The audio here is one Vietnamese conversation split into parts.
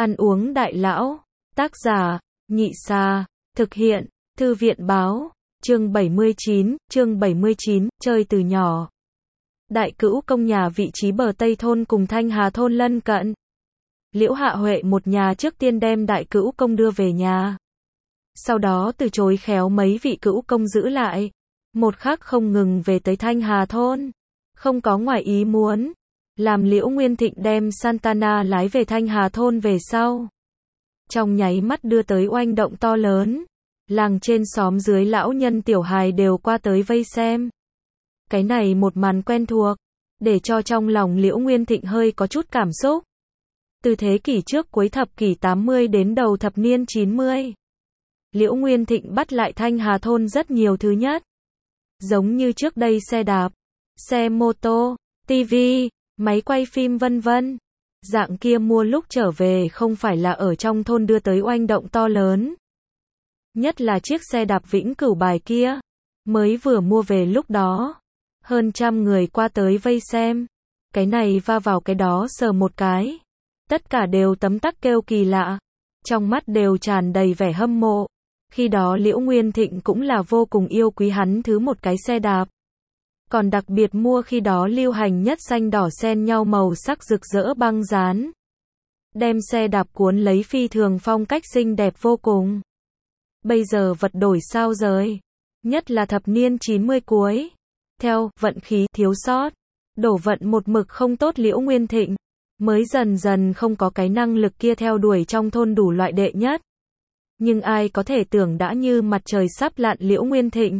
Ăn uống đại lão. Tác giả, Nhị Sa. Thực hiện, Thư viện Báo. Chương 79, chơi từ nhỏ. Đại Cữu Công nhà vị trí bờ Tây thôn cùng Thanh Hà thôn lân cận. Liễu Hạ Huệ một nhà trước tiên đem Đại Cữu Công đưa về nhà. Sau đó từ chối khéo mấy vị cữu công giữ lại. Một khắc không ngừng về tới Thanh Hà thôn. Không có ngoài ý muốn. Làm Liễu Nguyên Thịnh đem Santana lái về Thanh Hà thôn về sau. Trong nháy mắt đưa tới oanh động to lớn. Làng trên xóm dưới lão nhân tiểu hài đều qua tới vây xem. Cái này một màn quen thuộc, để cho trong lòng Liễu Nguyên Thịnh hơi có chút cảm xúc. Từ thế kỷ trước cuối thập kỷ 80 đến đầu thập niên 90. Liễu Nguyên Thịnh bắt lại Thanh Hà thôn rất nhiều thứ nhất. Giống như trước đây xe đạp, xe mô tô, tivi, máy quay phim vân vân. Dạng kia mua lúc trở về không phải là ở trong thôn đưa tới oanh động to lớn. Nhất là chiếc xe đạp Vĩnh Cửu bài kia. Mới vừa mua về lúc đó. Hơn 100 người qua tới vây xem. Cái này va vào cái đó sờ một cái. Tất cả đều tấm tắc kêu kỳ lạ. Trong mắt đều tràn đầy vẻ hâm mộ. Khi đó Liễu Nguyên Thịnh cũng là vô cùng yêu quý hắn thứ một cái xe đạp. Còn đặc biệt mua khi đó lưu hành nhất xanh đỏ xen nhau màu sắc rực rỡ băng dán. Đem xe đạp cuốn lấy phi thường phong cách xinh đẹp vô cùng. Bây giờ vật đổi sao rồi. Nhất là thập niên 90 cuối. Theo vận khí thiếu sót. Đổ vận một mực không tốt Liễu Nguyên Thịnh. Mới dần dần không có cái năng lực kia theo đuổi trong thôn đủ loại đệ nhất. Nhưng ai có thể tưởng đã như mặt trời sắp lặn Liễu Nguyên Thịnh.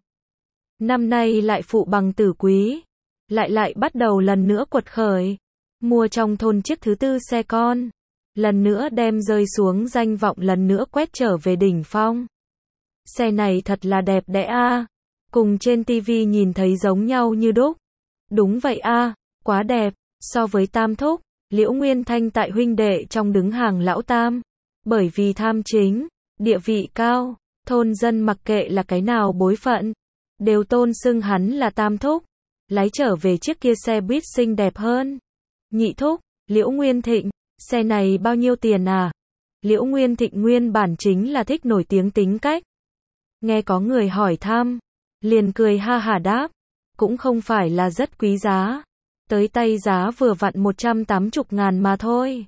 Năm nay lại phụ bằng tử quý. Lại bắt đầu lần nữa quật khởi. Mua trong thôn chiếc thứ tư xe con. Lần nữa đem rơi xuống danh vọng lần nữa quét trở về đỉnh phong. Xe này thật là đẹp đẽ a. Cùng trên tivi nhìn thấy giống nhau như đúc. Đúng vậy a, quá đẹp. So với Tam Thúc, Liễu Nguyên Thanh tại huynh đệ trong đứng hàng lão tam. Bởi vì tham chính, địa vị cao, thôn dân mặc kệ là cái nào bối phận, đều tôn xưng hắn là Tam Thúc. Lái trở về chiếc kia xe buýt xinh đẹp hơn. Nhị Thúc, Liễu Nguyên Thịnh, xe này bao nhiêu tiền à? Liễu Nguyên Thịnh nguyên bản chính là thích nổi tiếng tính cách. Nghe có người hỏi thăm, liền cười ha hả đáp, cũng không phải là rất quý giá. Tới tay giá vừa vặn 180.000 mà thôi.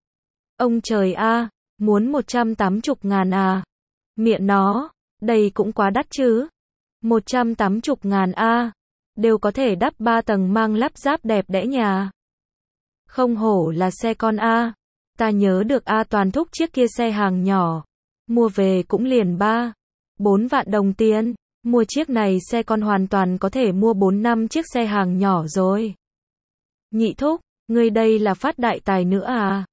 Ông trời a, muốn 180.000 à? Miệng nó, đây cũng quá đắt chứ. 180.000 a, đều có thể đắp 3 tầng mang lắp ráp đẹp đẽ nhà. Không hổ là xe con a. Ta nhớ được a Toàn Thúc chiếc kia xe hàng nhỏ, mua về cũng liền 3-4 vạn đồng tiền. Mua chiếc này xe con hoàn toàn có thể mua 4-5 chiếc xe hàng nhỏ rồi. Nhị Thúc, ngươi đây là phát đại tài nữa à?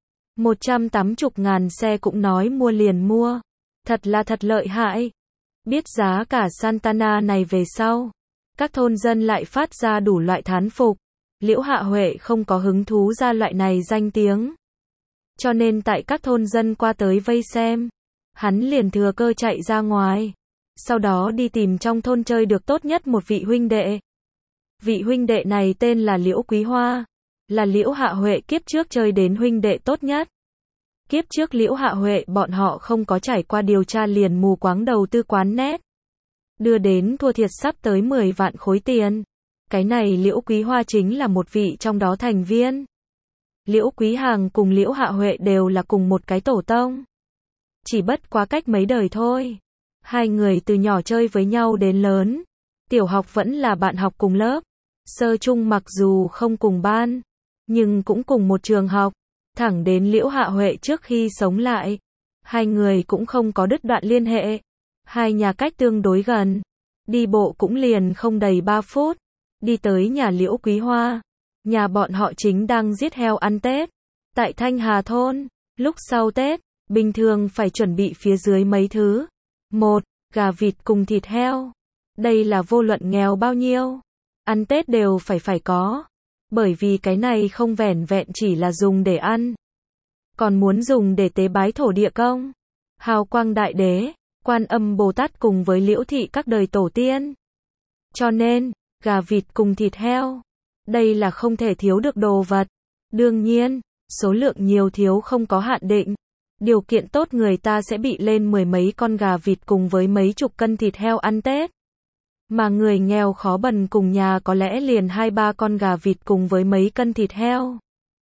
180.000 xe cũng nói mua liền mua. Thật là thật lợi hại. Biết giá cả Santana này về sau. Các thôn dân lại phát ra đủ loại thán phục. Liễu Hạ Huệ không có hứng thú ra loại này danh tiếng. Cho nên tại các thôn dân qua tới vây xem. Hắn liền thừa cơ chạy ra ngoài. Sau đó đi tìm trong thôn chơi được tốt nhất một vị huynh đệ. Vị huynh đệ này tên là Liễu Quý Hoa. Là Liễu Hạ Huệ kiếp trước chơi đến huynh đệ tốt nhất. Kiếp trước Liễu Hạ Huệ bọn họ không có trải qua điều tra liền mù quáng đầu tư quán net. Đưa đến thua thiệt sắp tới 10 vạn khối tiền. Cái này Liễu Quý Hoa chính là một vị trong đó thành viên. Liễu Quý Hàng cùng Liễu Hạ Huệ đều là cùng một cái tổ tông. Chỉ bất quá cách mấy đời thôi. Hai người từ nhỏ chơi với nhau đến lớn. Tiểu học vẫn là bạn học cùng lớp. Sơ trung mặc dù không cùng ban, nhưng cũng cùng một trường học. Thẳng đến Liễu Hạ Huệ trước khi sống lại. Hai người cũng không có đứt đoạn liên hệ. Hai nhà cách tương đối gần. Đi bộ cũng liền không đầy 3 phút. Đi tới nhà Liễu Quý Hoa. Nhà bọn họ chính đang giết heo ăn Tết. Tại Thanh Hà thôn, lúc sau Tết, bình thường phải chuẩn bị phía dưới mấy thứ. 1. Gà vịt cùng thịt heo. Đây là vô luận nghèo bao nhiêu. Ăn Tết đều phải có. Bởi vì cái này không vẻn vẹn chỉ là dùng để ăn. Còn muốn dùng để tế bái thổ địa công. Hào quang đại đế, Quan Âm Bồ Tát cùng với Liễu thị các đời tổ tiên. Cho nên, gà vịt cùng thịt heo. Đây là không thể thiếu được đồ vật. Đương nhiên, số lượng nhiều thiếu không có hạn định. Điều kiện tốt người ta sẽ bị lên 10 mấy con gà vịt cùng với mấy chục cân thịt heo ăn Tết. Mà người nghèo khó bần cùng nhà có lẽ liền 2-3 con gà vịt cùng với mấy cân thịt heo.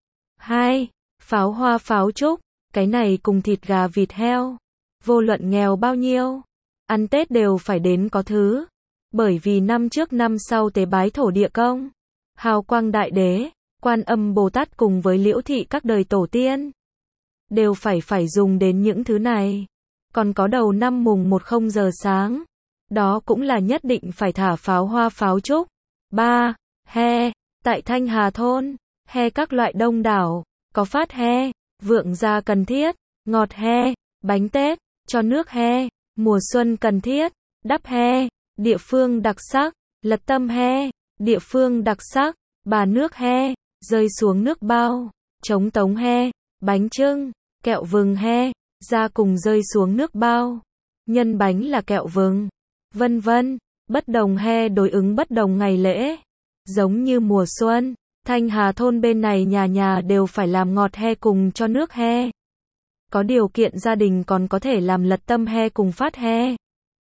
2. Pháo hoa pháo trúc, cái này cùng thịt gà vịt heo. Vô luận nghèo bao nhiêu, ăn Tết đều phải đến có thứ. Bởi vì năm trước năm sau tế bái thổ địa công, hào quang đại đế, Quan Âm Bồ Tát cùng với Liễu thị các đời tổ tiên. Đều phải dùng đến những thứ này. Còn có đầu năm mùng 1 0 giờ sáng. Đó cũng là nhất định phải thả pháo hoa pháo trúc. 3. He. Tại Thanh Hà thôn, he các loại đông đảo, có phát he, vượng gia cần thiết, ngọt he, bánh Tết, cho nước he, mùa xuân cần thiết, đắp he, địa phương đặc sắc, lật tâm he, địa phương đặc sắc, bà nước he, rơi xuống nước bao, trống tống he, bánh chưng, kẹo vừng he, ra cùng rơi xuống nước bao, nhân bánh là kẹo vừng, vân vân, bất đồng he đối ứng bất đồng ngày lễ. Giống như mùa xuân, Thanh Hà thôn bên này nhà nhà đều phải làm ngọt he cùng cho nước he. Có điều kiện gia đình còn có thể làm lật tâm he cùng phát he.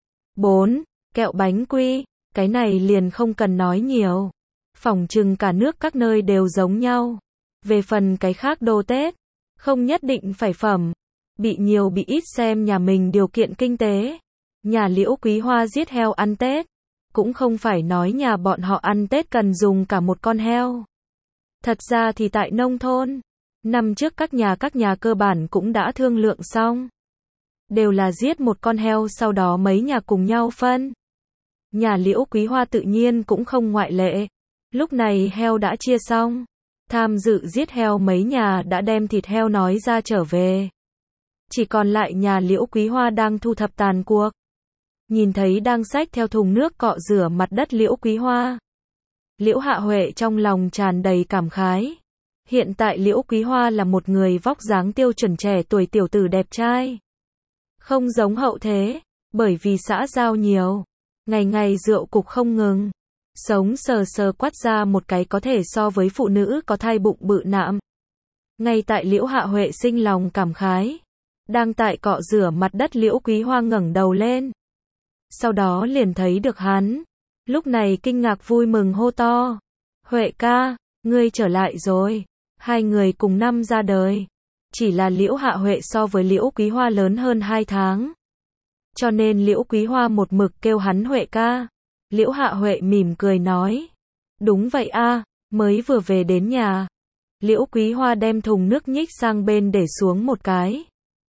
4. Kẹo bánh quy, cái này liền không cần nói nhiều. Phỏng chừng cả nước các nơi đều giống nhau. Về phần cái khác đồ Tết, không nhất định phải phẩm. Bị nhiều bị ít xem nhà mình điều kiện kinh tế. Nhà Liễu Quý Hoa giết heo ăn Tết. Cũng không phải nói nhà bọn họ ăn Tết cần dùng cả một con heo. Thật ra thì tại nông thôn, năm trước các nhà cơ bản cũng đã thương lượng xong. Đều là giết một con heo sau đó mấy nhà cùng nhau phân. Nhà Liễu Quý Hoa tự nhiên cũng không ngoại lệ. Lúc này heo đã chia xong. Tham dự giết heo mấy nhà đã đem thịt heo nói ra trở về. Chỉ còn lại nhà Liễu Quý Hoa đang thu thập tàn cuộc. Nhìn thấy đang xách theo thùng nước cọ rửa mặt đất Liễu Quý Hoa. Liễu Hạ Huệ trong lòng tràn đầy cảm khái. Hiện tại Liễu Quý Hoa là một người vóc dáng tiêu chuẩn trẻ tuổi tiểu tử đẹp trai. Không giống hậu thế, bởi vì xã giao nhiều. Ngày ngày rượu cục không ngừng. Sống sờ sờ quát ra một cái có thể so với phụ nữ có thai bụng bự nạm. Ngay tại Liễu Hạ Huệ sinh lòng cảm khái. Đang tại cọ rửa mặt đất Liễu Quý Hoa ngẩng đầu lên. Sau đó liền thấy được hắn. Lúc này kinh ngạc vui mừng hô to. Huệ ca, ngươi trở lại rồi. Hai người cùng năm ra đời. Chỉ là Liễu Hạ Huệ so với Liễu Quý Hoa lớn hơn 2 tháng. Cho nên Liễu Quý Hoa một mực kêu hắn Huệ ca. Liễu Hạ Huệ mỉm cười nói. Đúng vậy a, mới vừa về đến nhà. Liễu Quý Hoa đem thùng nước nhích sang bên để xuống một cái.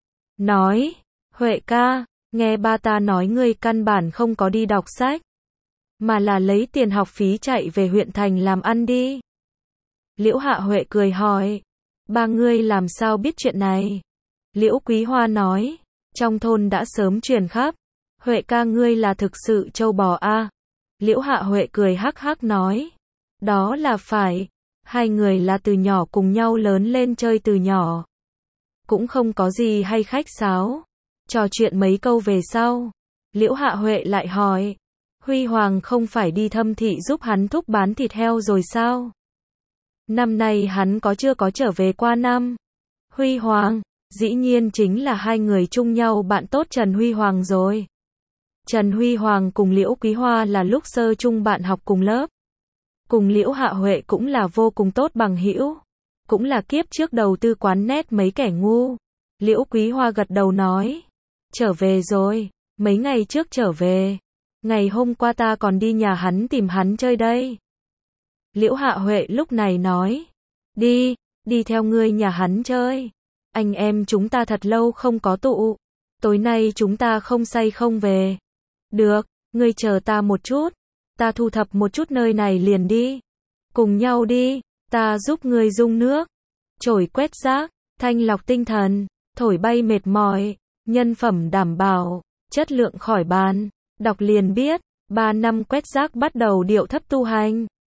Nói, Huệ ca, nghe ba ta nói ngươi căn bản không có đi đọc sách. Mà là lấy tiền học phí chạy về huyện thành làm ăn đi. Liễu Hạ Huệ cười hỏi. Ba ngươi làm sao biết chuyện này? Liễu Quý Hoa nói. Trong thôn đã sớm truyền khắp. Huệ ca ngươi là thực sự trâu bò a. Liễu Hạ Huệ cười hắc hắc nói. Đó là phải. Hai người là từ nhỏ cùng nhau lớn lên chơi từ nhỏ. Cũng không có gì hay khách sáo. Trò chuyện mấy câu về sau. Liễu Hạ Huệ lại hỏi. Huy Hoàng không phải đi thâm thị giúp hắn thúc bán thịt heo rồi sao? Năm nay hắn chưa có trở về qua năm. Huy Hoàng, dĩ nhiên chính là hai người chung nhau bạn tốt Trần Huy Hoàng rồi. Trần Huy Hoàng cùng Liễu Quý Hoa là lúc sơ chung bạn học cùng lớp. Cùng Liễu Hạ Huệ cũng là vô cùng tốt bằng hữu. Cũng là kiếp trước đầu tư quán nét mấy kẻ ngu. Liễu Quý Hoa gật đầu nói. Trở về rồi, mấy ngày trước trở về. Ngày hôm qua ta còn đi nhà hắn tìm hắn chơi đây. Liễu Hạ Huệ lúc này nói. Đi theo ngươi nhà hắn chơi. Anh em chúng ta thật lâu không có tụ. Tối nay chúng ta không say không về. Được, ngươi chờ ta một chút. Ta thu thập một chút nơi này liền đi. Cùng nhau đi, ta giúp ngươi dung nước. Chổi quét rác, thanh lọc tinh thần, thổi bay mệt mỏi, nhân phẩm đảm bảo, chất lượng khỏi bàn. Đọc liền biết, 3 năm quét rác bắt đầu điệu thấp tu hành.